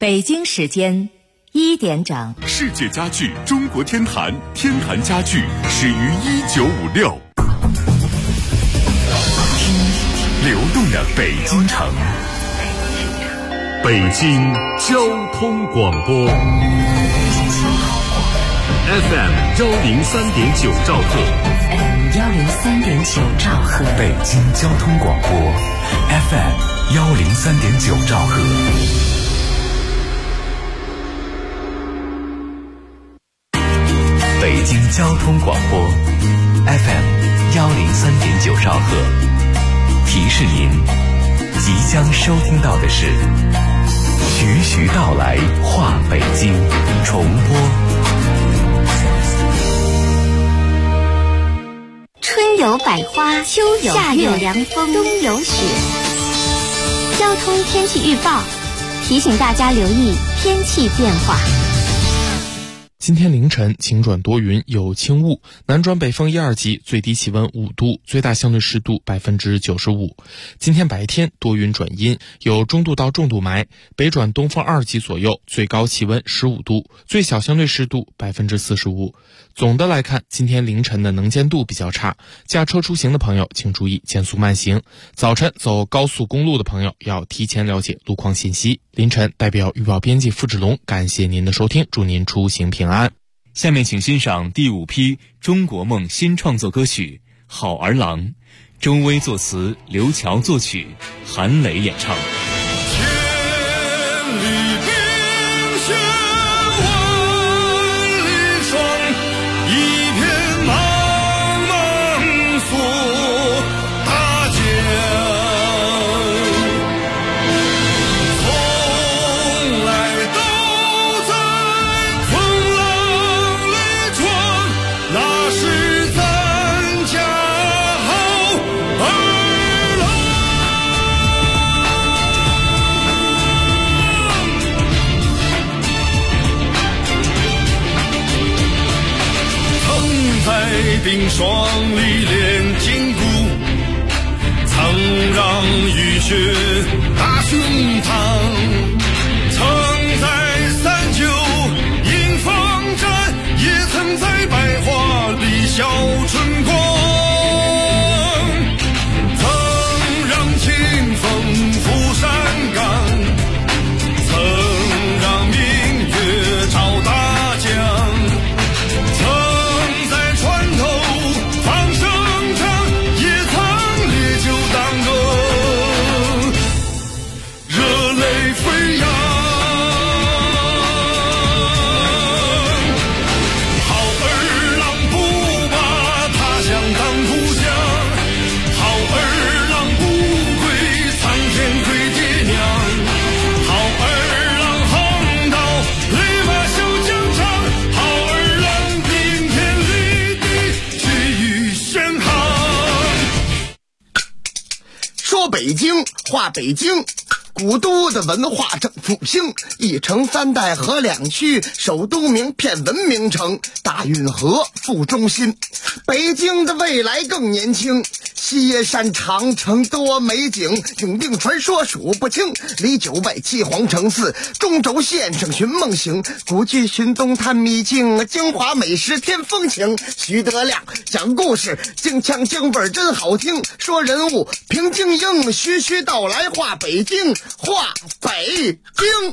北京时间1点整。 世界家具中国天坛，天坛家具始于1956。流动的北京城，北京交通广播 FM 103.9兆赫 103.9兆赫， 北京交通广播 FM 103.9兆赫。北京交通广播 FM 103.9兆赫，提示您即将收听到的是徐徐道来话北京重播。 春有百花，秋有夏有凉风，冬有雪。交通天气预报提醒大家留意天气变化。 今天凌晨晴转多云，有轻雾，南转北风1、2级，最低气温5度，最大相对湿度95%。今天白天多云转阴，有中度到重度霾，北转东风2级左右，最高气温15度，最小相对湿度45%。总的来看，今天凌晨的能见度比较差，驾车出行的朋友请注意减速慢行。早晨走高速公路的朋友要提前了解路况信息。凌晨代表预报编辑付志龙，感谢您的收听，祝您出行平安。 下面请欣赏第5批中国梦新创作歌曲《好儿郎》，周薇作词，刘乔作曲，韩磊演唱。 千里冰雪万里霜，一片茫茫锁大江，从来都在风浪里闯，那是咱家好儿郎。曾在冰霜里练筋骨，曾让雨雪打胸膛，曾在39迎风战，也曾在百花里笑春光，曾让清风拂山岗，曾让明月照大江，曾在船头放声唱，也曾烈酒当歌，热泪飞扬。好儿郎不把他乡当故乡，好儿郎不归苍天跪爹娘，好儿郎横刀立马笑疆场，好儿郎顶天立地去与轩航。 说北京话北京，古都的文化正复兴，一城3代和2区，首都名片文明城，大运河副中心。北京的未来更年轻，西野山长城多美景，永定传说数不清，离9外7皇城4，中轴线上寻梦行，古剧寻东探秘境，京华美食添风情。徐德亮讲故事，京腔京味儿真好听，说人物评京英，徐徐道来话北京，话北京。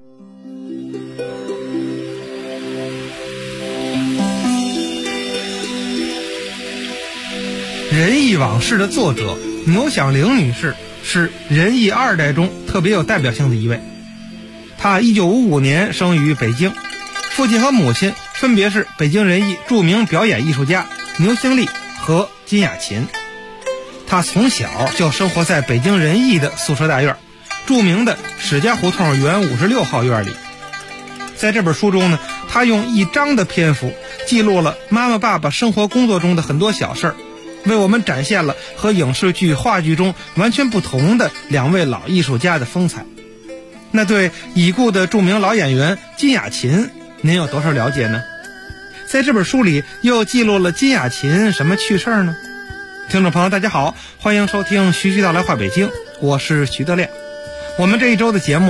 仁义往事的作者牛响铃女士是仁义2代中特别有代表性的一位。她1955年生于北京，父亲和母亲分别是北京仁义著名表演艺术家牛兴利和金雅琴。她从小就生活在北京仁义的宿舍大院，著名的史家胡同原56号院里。在这本书中呢，她用1章的篇幅记录了妈妈爸爸生活工作中的很多小事儿，为我们展现了和影视剧、话剧中完全不同的2位老艺术家的风采。那对已故的著名老演员金雅琴，您有多少了解呢？在这本书里又记录了金雅琴什么趣事呢？听众朋友大家好，欢迎收听徐徐道来话北京，我是徐德亮。我们这一周的节目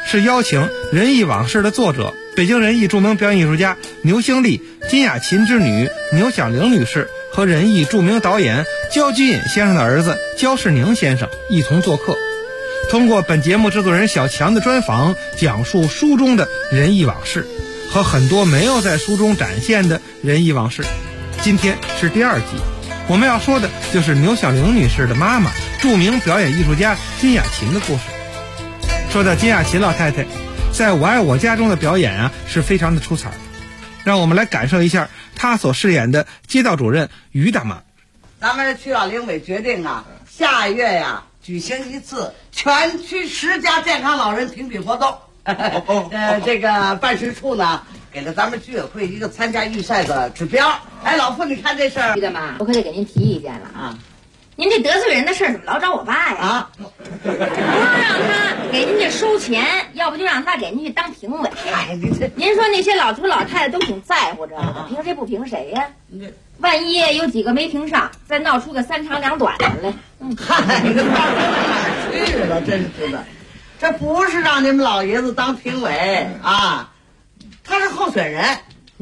是邀请《仁义往事》的作者、北京人艺著名表演艺术家牛兴利、金雅琴之女牛响玲女士和仁义著名导演焦菊隐先生的儿子焦世宁先生一同做客，通过本节目制作人小强的专访，讲述书中的仁义往事和很多没有在书中展现的仁义往事。今天是第2集，我们要说的就是牛响玲女士的妈妈，著名表演艺术家金雅琴的故事。说到金雅琴老太太，在《我爱我家》中的表演是非常的出彩，让我们来感受一下她所饰演的街道主任于大妈。 咱们区委领委决定下月举行一次全区10家健康老人评比活动。这个办事处呢给了咱们居委会一个参加预赛的指标。哎，老傅，你看这事儿， 于大妈，我可得给您提意见了您这得罪人的事儿怎么老找我爸呀？不是让他给您这收钱，要不就让他给您去当评委。 哎， 您说那些老头老太太都挺在乎这个，评谁不评谁呀？万一有几个没评上，再闹出个3长2短的来， 嗨，这到哪儿去了？真是的，这不是让你们老爷子当评委他是候选人。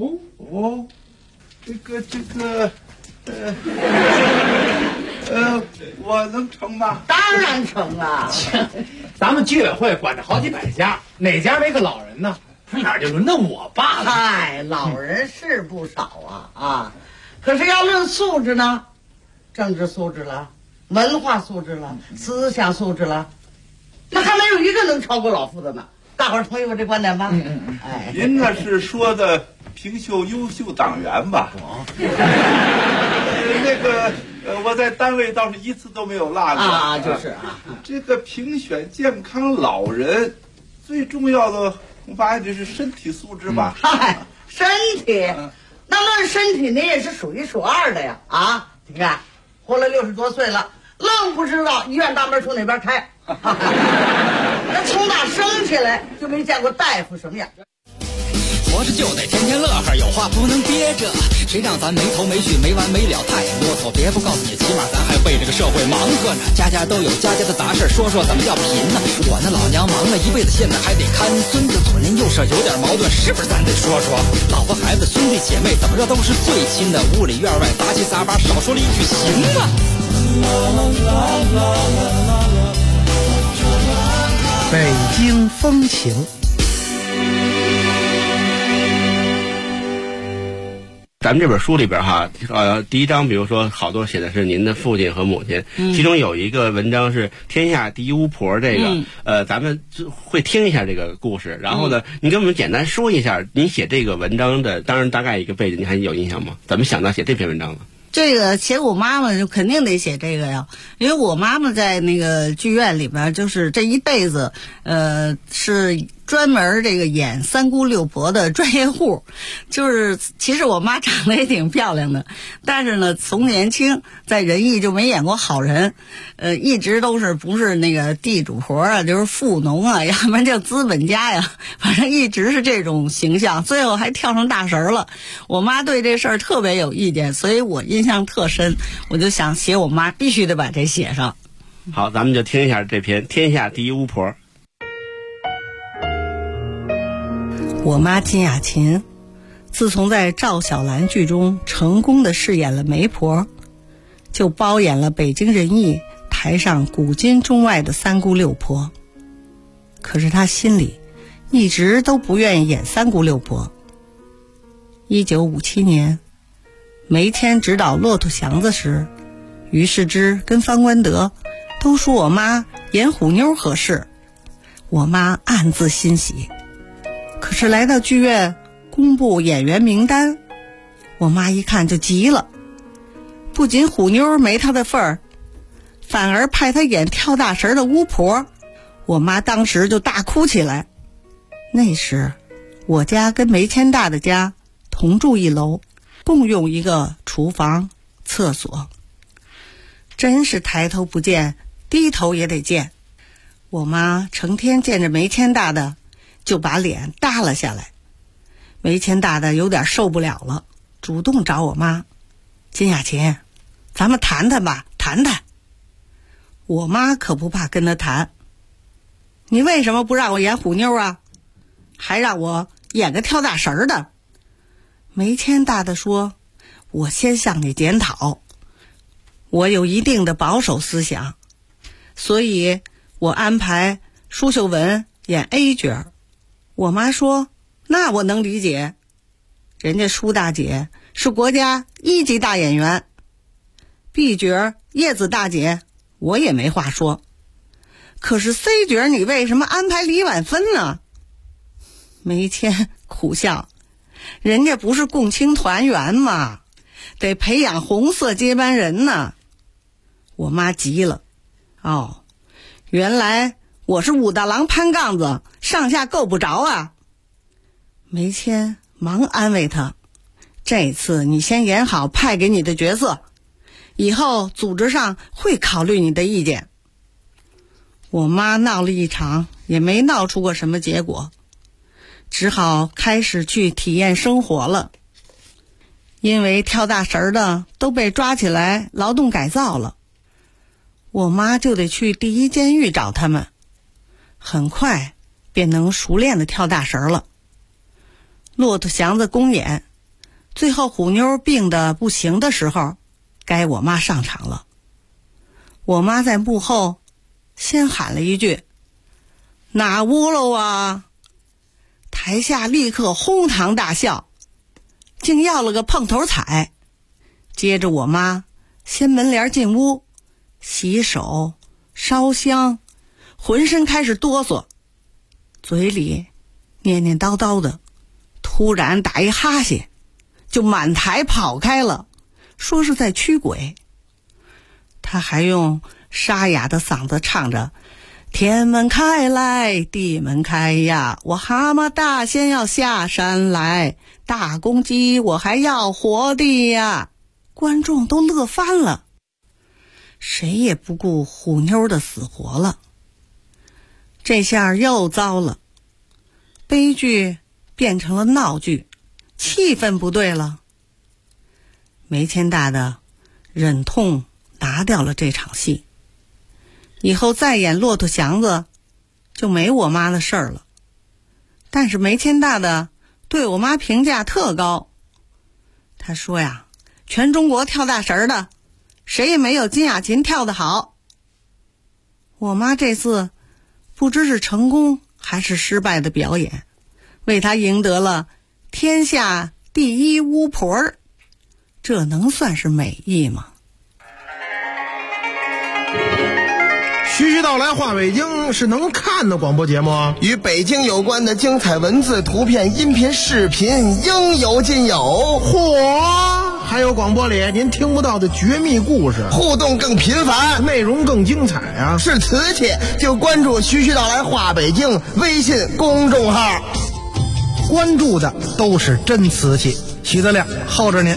我能成吗？ 当然成了。 咱们居委会管着好几百家，哪家没个老人呢？哪就轮到我爸了？ 嗨，老人是不少可是要论素质呢，政治素质了，文化素质了，思想素质了，那还没有一个能超过老傅的呢。大伙儿同意我这观点吧？ 哎，您那是说的评秀优秀党员吧？我在单位倒是一次都没有落过就是这个评选健康老人，最重要的恐怕还得是身体素质吧？ 身体，那论身体，您也是数1数2的呀！你看，活了60多岁了，愣不知道医院大门从哪边开。那从哪生起来就没见过大夫什么样。 活着就得天天乐呵，有话不能憋着，谁让咱没头没绪没完没了太啰嗦。别不告诉你，起码咱还为这个社会忙活呢。家家都有家家的杂事，说说怎么叫贫呢？我那老娘忙了一辈子，现在还得看孙子，左邻右舍有点矛盾，是不是咱得说说？老婆孩子兄弟姐妹怎么着都是最亲的，屋里院外杂七杂八，少说了一句行吗？ 北京风情。 咱们这本书里边第1章比如说好多写的是您的父亲和母亲，其中有一个文章是天下第一巫婆，这个咱们会听一下这个故事，然后呢你给我们简单说一下您写这个文章的当然大概一个背景，你还有印象吗？怎么想到写这篇文章了？ 这个写我妈妈就肯定得写这个呀，因为我妈妈在那个剧院里边就是这一辈子是专门这个演3姑6婆的专业户。就是其实我妈长得也挺漂亮的，但是呢从年轻在仁义就没演过好人，一直都是不是那个地主婆就是富农要不然就资本家呀，反正一直是这种形象，最后还跳上大神了。我妈对这事儿特别有意见，所以我印象特深，我就想写我妈必须得把这写上。 好，咱们就听一下这篇天下第一巫婆。 我妈金雅琴自从在赵小兰剧中成功的饰演了媒婆，就包演了北京人艺台上古今中外的3姑6婆。可是她心里一直都不愿意演3姑6婆。1957年梅谦指导《骆驼祥子》时，于世之跟方官德都说我妈演虎妞合适，我妈暗自欣喜。可是来到剧院公布演员名单，我妈一看就急了，不仅虎妞没她的份儿，反而派她演跳大神的巫婆。我妈当时就大哭起来。那时我家跟梅谦大的家同住一楼，共用一个厨房厕所，真是抬头不见低头也得见。我妈成天见着梅谦大的就把脸耷了下来。梅谦大的有点受不了了，主动找我妈，金雅琴，咱们谈谈吧，谈谈。我妈可不怕跟他谈。 你为什么不让我演虎妞啊？还让我演个跳大神的。梅谦大的说，我先向你检讨，我有一定的保守思想，所以我安排舒秀文演 A 角。我妈说，那我能理解，人家舒大姐是国家1级大演员。B 角叶子大姐我也没话说，可是 C 角你为什么安排李婉芬呢？梅谦苦笑，人家不是共青团员吗？得培养红色接班人呢。我妈急了，哦，原来我是武大郎攀杠子，上下够不着啊。梅谦忙安慰他，这次你先演好派给你的角色，以后组织上会考虑你的意见。我妈闹了一场，也没闹出过什么结果，只好开始去体验生活了。因为跳大神的都被抓起来劳动改造了，我妈就得去第一监狱找他们，很快便能熟练的跳大神了。骆驼祥子公演，最后虎妞病得不行的时候，该我妈上场了。我妈在幕后先喊了一句，哪屋喽啊？台下立刻哄堂大笑，竟要了个碰头彩。接着我妈掀门帘进屋，洗手烧香，浑身开始哆嗦，嘴里念念叨叨的，突然打一哈欠，就满台跑开了，说是在驱鬼。他还用沙哑的嗓子唱着，天门开来地门开呀，我蛤蟆大仙要下山来，大公鸡我还要活的呀。观众都乐翻了，谁也不顾虎妞的死活了。这下又糟了，悲剧变成了闹剧，气氛不对了。梅谦大的忍痛拿掉了这场戏，以后再演骆驼祥子就没我妈的事儿了。但是梅谦大的对我妈评价特高，他说呀，全中国跳大神的谁也没有金雅琴跳得好。我妈这次不知是成功还是失败的表演，为她赢得了天下第一巫婆儿，这能算是美意吗？ 徐徐道来话北京是能看的广播节目， 与北京有关的精彩文字、图片、音频、视频应有尽有。 嚯！还有广播里您听不到的绝密故事， 互动更频繁， 内容更精彩啊！ 是瓷器就关注徐徐道来话北京微信公众号， 关注的都是真瓷器。徐德亮候着您。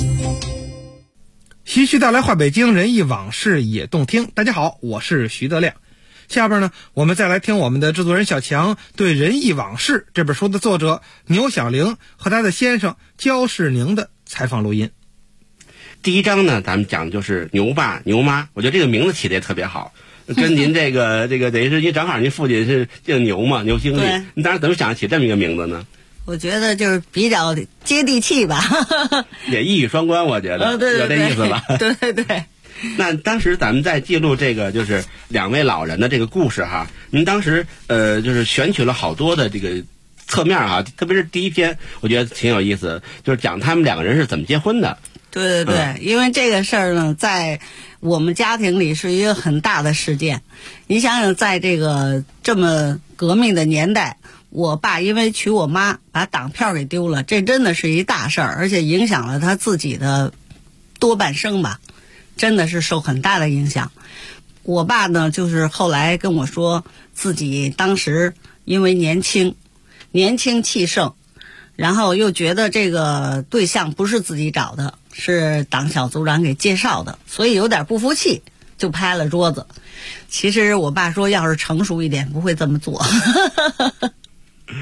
徐徐道来话北京，人忆往事也动听。大家好，我是徐德亮。下边呢，我们再来听我们的制作人小强对《人忆往事》这本书的作者牛小玲和他的先生焦世宁的采访录音。 第一章呢，咱们讲的就是牛爸牛妈，我觉得这个名字起的也特别好，跟您这个等于是您正好您父亲是姓牛嘛，牛兴利，你当时怎么想起这么一个名字呢？ 我觉得就是比较接地气吧， 也一语双关，我觉得、有这意思吧？ 对对对。 那当时咱们在记录这个就是两位老人的这个故事哈，您当时就是选取了好多的这个侧面哈，特别是第一篇，我觉得挺有意思，就是讲他们两个人是怎么结婚的。 对对对，因为这个事儿呢，在我们家庭里是一个很大的事件。你想想，在这个这么革命的年代，我爸因为娶我妈，把党票给丢了，这真的是一大事儿，而且影响了他自己的多半生吧，真的是受很大的影响。我爸呢，就是后来跟我说，自己当时因为年轻气盛，然后又觉得这个对象不是自己找的，是党小组长给介绍的，所以有点不服气，就拍了桌子。其实我爸说，要是成熟一点，不会这么做。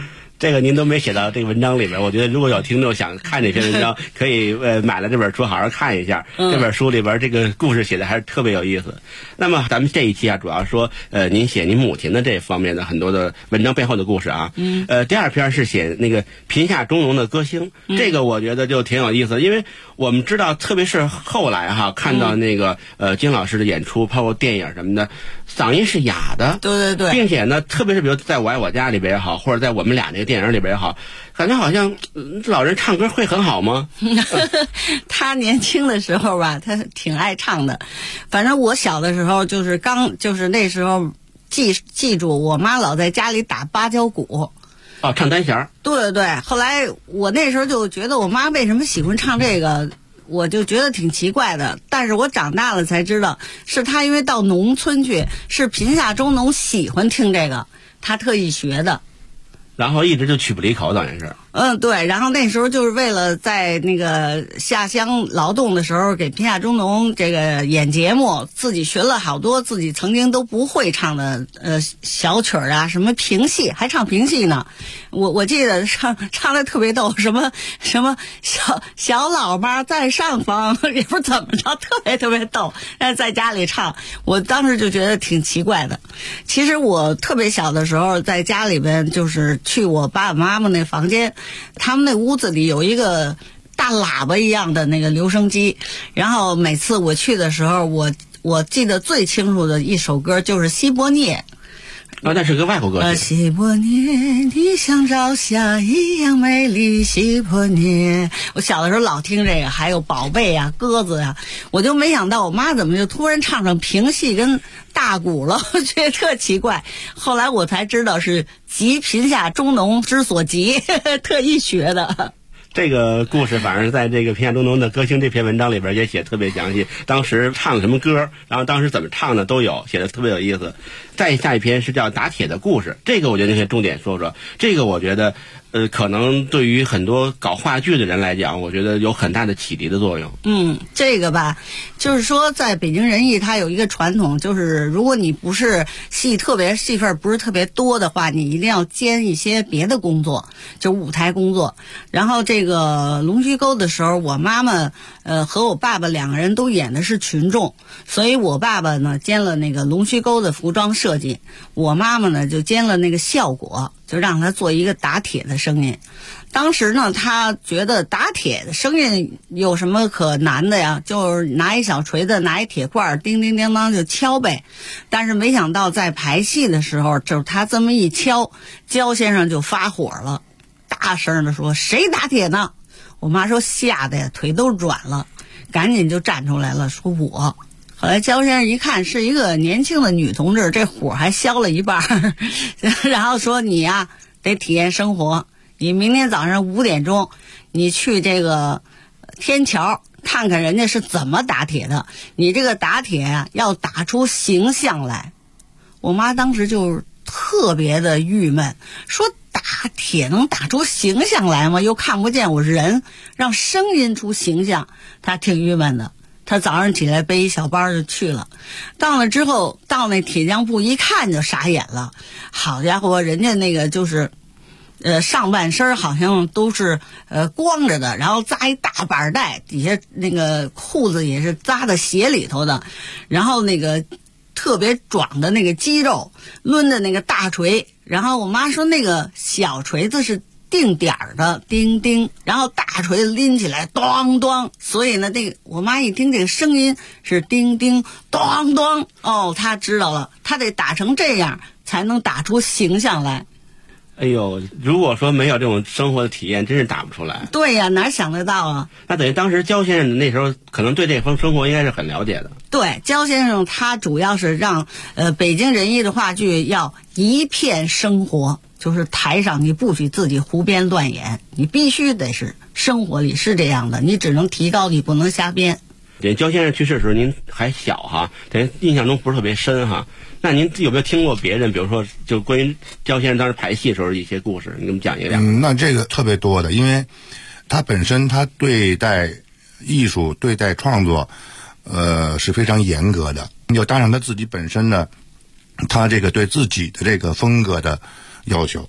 这个您都没写到这个文章里边。我觉得如果有听众想看这篇文章，可以买了这本书好好看一下。这本书里边这个故事写的还是特别有意思。那么咱们这一期啊，主要说您写您母亲的这方面的很多的文章背后的故事啊。第二篇是写那个贫下中农的歌星，这个我觉得就挺有意思，因为我们知道，特别是后来哈看到那个金老师的演出，包括电影什么的，嗓音是哑的。 对对对， 并且呢，特别是比如在我爱我家里边也好，或者在我们俩那个电影里边也好，感觉好像老人唱歌会很好吗？ 他年轻的时候吧，他挺爱唱的。反正我小的时候就是那时候记住，我妈老在家里打芭蕉鼓。 哦，唱单弦。 对对对，后来我那时候就觉得我妈为什么喜欢唱这个，我就觉得挺奇怪的。但是我长大了才知道，是她因为到农村去，是贫下中农喜欢听这个，她特意学的。 然后一直就曲不离口，等于是。 对，然后那时候就是为了在那个下乡劳动的时候给贫下中农这个演节目，自己学了好多自己曾经都不会唱的小曲儿啊，什么评戏，还唱评戏呢。我记得唱的特别逗，什么小老妈在上方，也不知道怎么着，特别逗。在家里唱，我当时就觉得挺奇怪的。其实我特别小的时候，在家里边就是去我爸爸妈妈那房间。他们那屋子里有一个大喇叭一样的那个留声机，然后每次我去的时候，我记得最清楚的一首歌就是西伯涅。 那是个外国歌曲。 西伯涅，你像朝霞一样美丽，西伯涅。我小的时候老听这个，还有宝贝啊、鸽子啊，我就没想到我妈怎么就突然唱上评戏跟大鼓了，我觉得特奇怪。后来我才知道是急贫下中农之所急，特意学的。 这个故事反正在这个贫下中农的歌星这篇文章里边也写特别详细，当时唱什么歌，然后当时怎么唱的都有，写的特别有意思。再下一篇是叫打铁的故事，这个我觉得你可以重点说说。这个我觉得可能对于很多搞话剧的人来讲，我觉得有很大的启迪的作用。 这个吧，就是说在北京人艺它有一个传统，就是如果你不是戏份不是特别多的话，你一定要兼一些别的工作，就是舞台工作。然后这个龙须沟的时候，我妈妈和我爸爸两个人都演的是群众，所以我爸爸呢兼了那个龙须沟的服装设计，我妈妈呢就兼了那个效果，就让他做一个打铁的声音。当时呢，他觉得打铁的声音有什么可难的呀？就是拿一小锤子，拿一铁罐，叮叮叮当就敲呗。但是没想到在排戏的时候，就是他这么一敲，焦先生就发火了，大声的说：“谁打铁呢？”我妈说吓得呀腿都软了，赶紧就站出来了，说我。后来焦先生一看是一个年轻的女同志，这火还消了一半，然后说你呀得体验生活，你明天早上5点钟你去这个天桥看看人家是怎么打铁的，你这个打铁啊要打出形象来。我妈当时就特别的郁闷，说打铁能打出形象来吗？又看不见我是人，让声音出形象，她挺郁闷的。他早上起来背一小包就去了，到了之后到那铁匠铺一看就傻眼了，好家伙，人家那个就是上半身好像都是光着的，然后扎一大板带，底下那个裤子也是扎在鞋里头的，然后那个特别壮的那个肌肉，抡着那个大锤，然后我妈说那个小锤子是定点的叮叮，然后大锤子拎起来咚咚，所以呢这个我妈一听这个声音是叮叮咚咚，她知道了，她得打成这样才能打出形象来。 哎呦，如果说没有这种生活的体验，真是打不出来。 对呀，哪想得到啊？ 那等于当时焦先生那时候可能对这份生活应该是很了解的。 对，焦先生他主要是让北京人艺的话剧要一片生活，就是台上你不许自己胡编乱演，你必须得是生活里是这样的，你只能提高，你不能瞎编。 焦先生去世的时候您还小哈，等于印象中不是特别深哈。那您有没有听过别人，比如说就关于焦先生当时排戏的时候一些故事，你给我们讲一讲？ 那这个特别多的，因为他本身他对待艺术、对待创作，是非常严格的。就当然他自己本身呢，他这个对自己的这个风格的要求，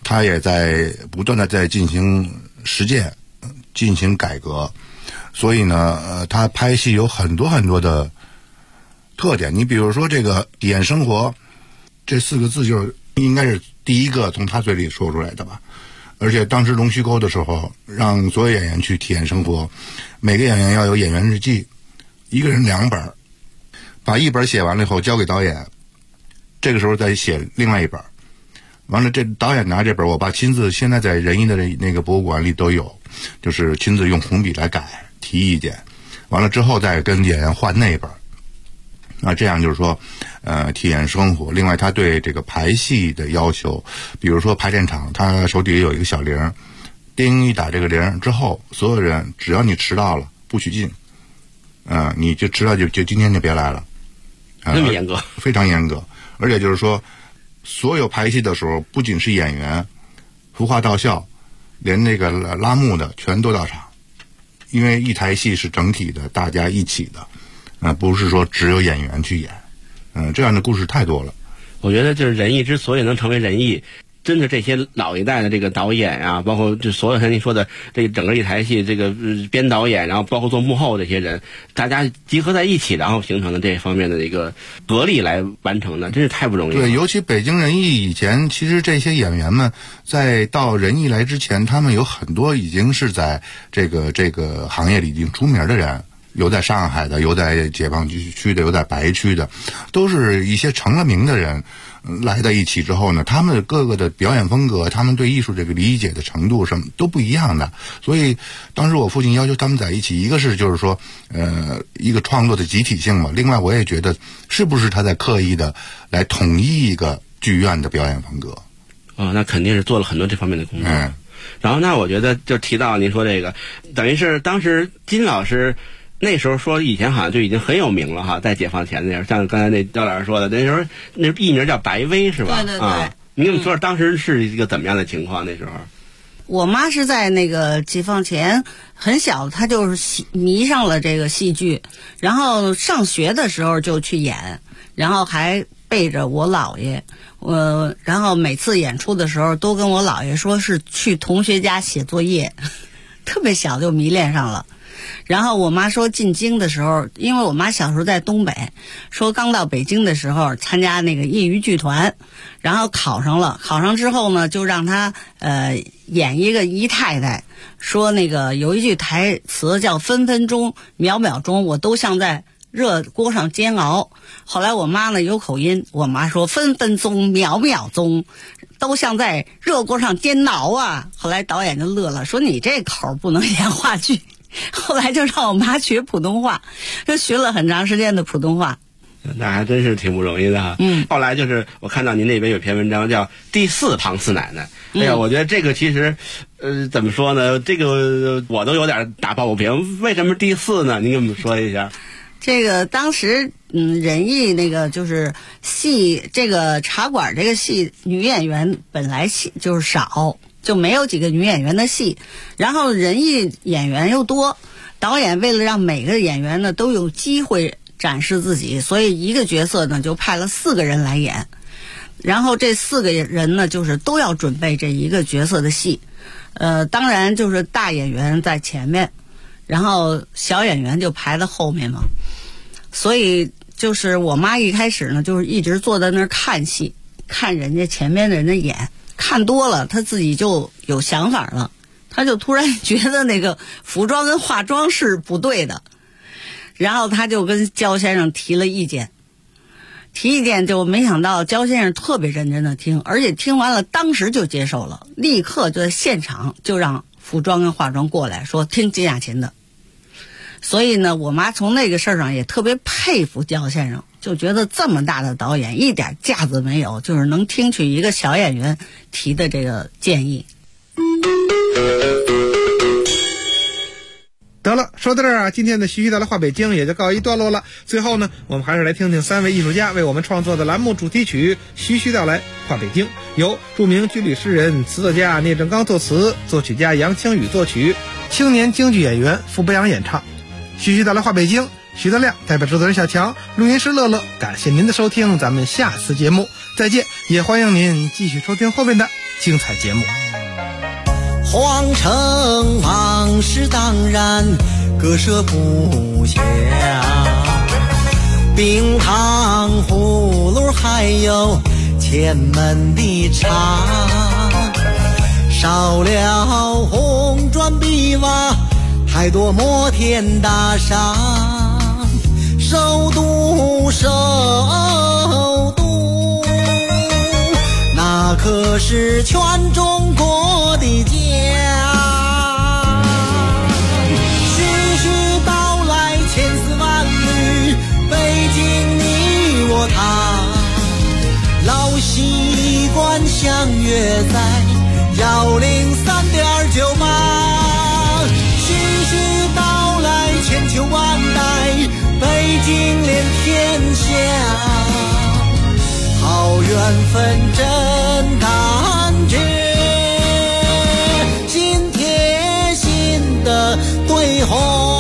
他也在不断的在进行实践，进行改革，所以呢，他拍戏有很多很多的特点。你比如说这个体验生活这4个字，就是应该是第一个从他嘴里说出来的吧。而且当时龙须沟的时候，让所有演员去体验生活，每个演员要有演员日记，一个人2本，把1本写完了以后交给导演，这个时候再写另外1本。完了，这导演拿这本，我爸亲自现在在仁义的那个博物馆里都有，就是亲自用红笔来改，提意见，完了之后再跟演员换那本。那这样就是说，体验生活。另外，他对这个排戏的要求，比如说排练场，他手底下有一个小铃，叮一打这个铃之后，所有人只要你迟到了，不许进，你就迟到就今天就别来了， 那么严格， 非常严格。而且就是说，所有排戏的时候，不仅是演员、服化道校，连那个拉幕的全都到场，因为一台戏是整体的，大家一起的。不是说只有演员去演，这样的故事太多了。 我觉得就是仁义之所以能成为仁义，真的这些老一代的这个导演啊，包括这所有像您说的这整个一台戏这个编导演，然后包括做幕后这些人，大家集合在一起，然后形成的这方面的一个合力来完成的，真是太不容易了。 对，尤其北京仁义以前，其实这些演员们在到仁义来之前，他们有很多已经是在这个行业里已经出名的人。有在上海的，有在解放区的，有在白区的，都是一些成了名的人来在一起之后呢，他们各个的表演风格，他们对艺术这个理解的程度什么都不一样的。所以当时我父亲要求他们在一起，一个是就是说一个创作的集体性嘛，另外我也觉得是不是他在刻意的来统一一个剧院的表演风格。 那肯定是做了很多这方面的工作。然后那我觉得就提到您说这个，等于是当时金老师那时候说以前好像就已经很有名了哈，在解放前那时候，像刚才那焦老师说的，那时候那艺名叫白薇是吧？ 对对对。 您跟我们说当时是一个怎么样的情况？那时候， 我妈是在那个解放前很小，她就是迷上了这个戏剧，然后上学的时候就去演，然后还背着我姥爷，然后每次演出的时候都跟我姥爷说是去同学家写作业，特别小就迷恋上了。然后我妈说进京的时候，因为我妈小时候在东北，说刚到北京的时候参加那个业余剧团，然后考上了，考上之后呢就让她演一个姨太太，说那个有一句台词叫分分钟秒秒钟我都像在热锅上煎熬。后来我妈呢有口音，我妈说分分钟秒秒钟都像在热锅上煎熬啊。后来导演就乐了，说你这口不能演话剧。后来就让我妈学普通话，就学了很长时间的普通话。 那还真是挺不容易的哈。后来就是我看到您那边有篇文章叫《第4庞四奶奶》。哎呀，我觉得这个其实，怎么说呢？这个我都有点打抱不平。为什么第4呢？您给我们说一下。 这个当时，仁义那个就是戏，这个茶馆这个戏女演员本来戏就是少。就没有几个女演员的戏，然后仁义演员又多，导演为了让每个演员呢都有机会展示自己，所以一个角色呢就派了4个人来演，然后这4个人呢就是都要准备这一个角色的戏，当然就是大演员在前面，然后小演员就排在后面嘛，所以就是我妈一开始呢就是一直坐在那儿看戏，看人家前面的人的演。看多了，他自己就有想法了，他就突然觉得那个服装跟化妆是不对的，然后他就跟焦先生提了意见，就没想到焦先生特别认真的听，而且听完了当时就接受了，立刻就在现场就让服装跟化妆过来说听金雅琴的。所以呢，我妈从那个事儿上也特别佩服焦先生，就觉得这么大的导演一点架子没有，就是能听取一个小演员提的这个建议。 得了，说到这儿啊，今天的徐徐道来话北京也就告一段落了。最后呢，我们还是来听听3位艺术家为我们创作的栏目主题曲《徐徐道来话北京》，由著名军旅诗人、词作家聂正刚作词，作曲家杨清宇作曲，青年京剧演员傅北阳演唱。徐徐道来话北京， 徐德亮代表制作人小强，录音师乐乐，感谢您的收听，咱们下次节目再见，也欢迎您继续收听后面的精彩节目。 皇城往事当然割舍不下，冰糖葫芦还有前门的茶，少了红砖碧瓦，太多摩天大厦，首都首都，那可是全中国的家。徐徐道来千丝万缕，北京你我他，老习惯相约在103.9码。徐徐道来千秋万代，北京连天下，好缘分真感觉，心贴心的对话。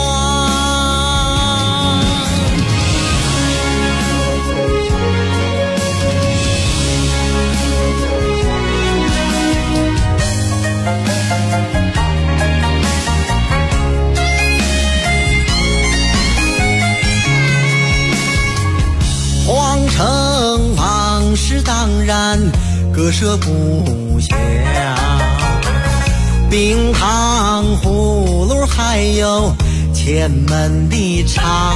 皇城往事当然割舍不下，冰糖葫芦还有前门的茶，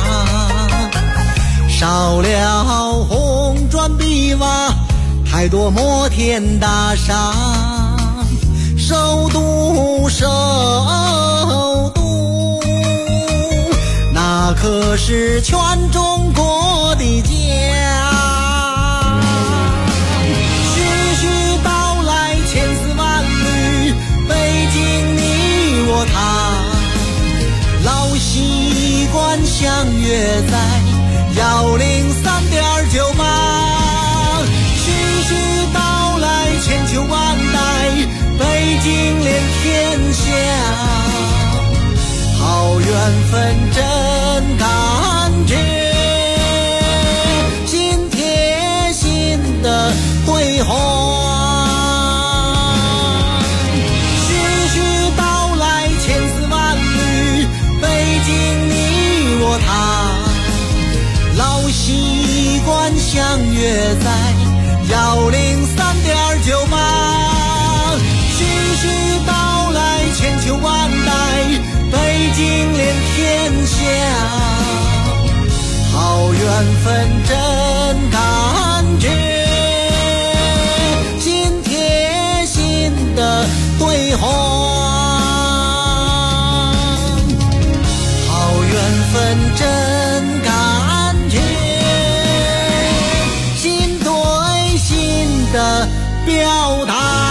少了红砖碧瓦，太多摩天大厦，首都首都，那可是全中国的家。徐徐道来千丝万缕，北京你我他，老习惯相约在103.9码。徐徐道来千秋万代，北京连天下，好缘分真感觉，心贴心的对话。徐徐道来千丝万缕，北京你我他，老习惯相约在103.9码。徐徐道来千秋万代，北京连天下，好缘分真感觉，心贴心的对话。好缘分真感觉，心对心的表达。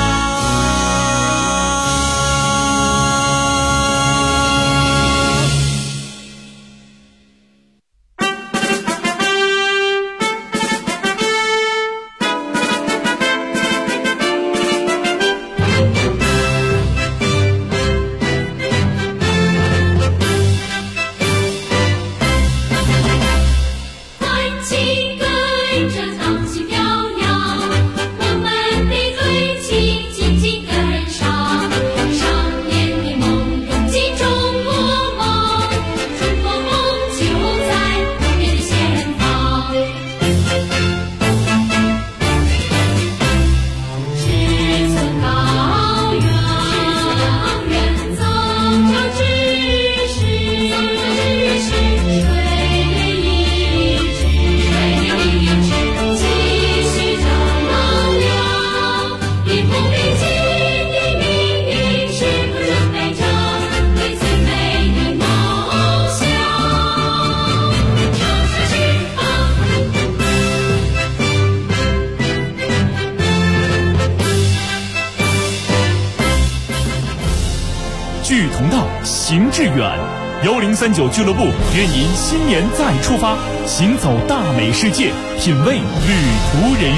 志同道，行志远。1039俱乐部愿您新年再出发，行走大美世界，品味旅途人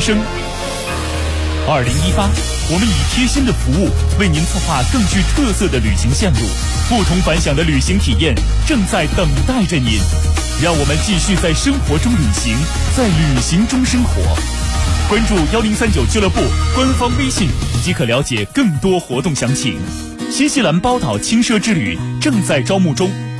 生。2018，我们以贴心的服务为您策划更具特色的旅行线路， 不同凡响的旅行体验正在等待着您。让我们继续在生活中旅行，在旅行中生活。关注1039俱乐部官方微信即可了解更多活动详情。新西兰包岛轻奢之旅正在招募中。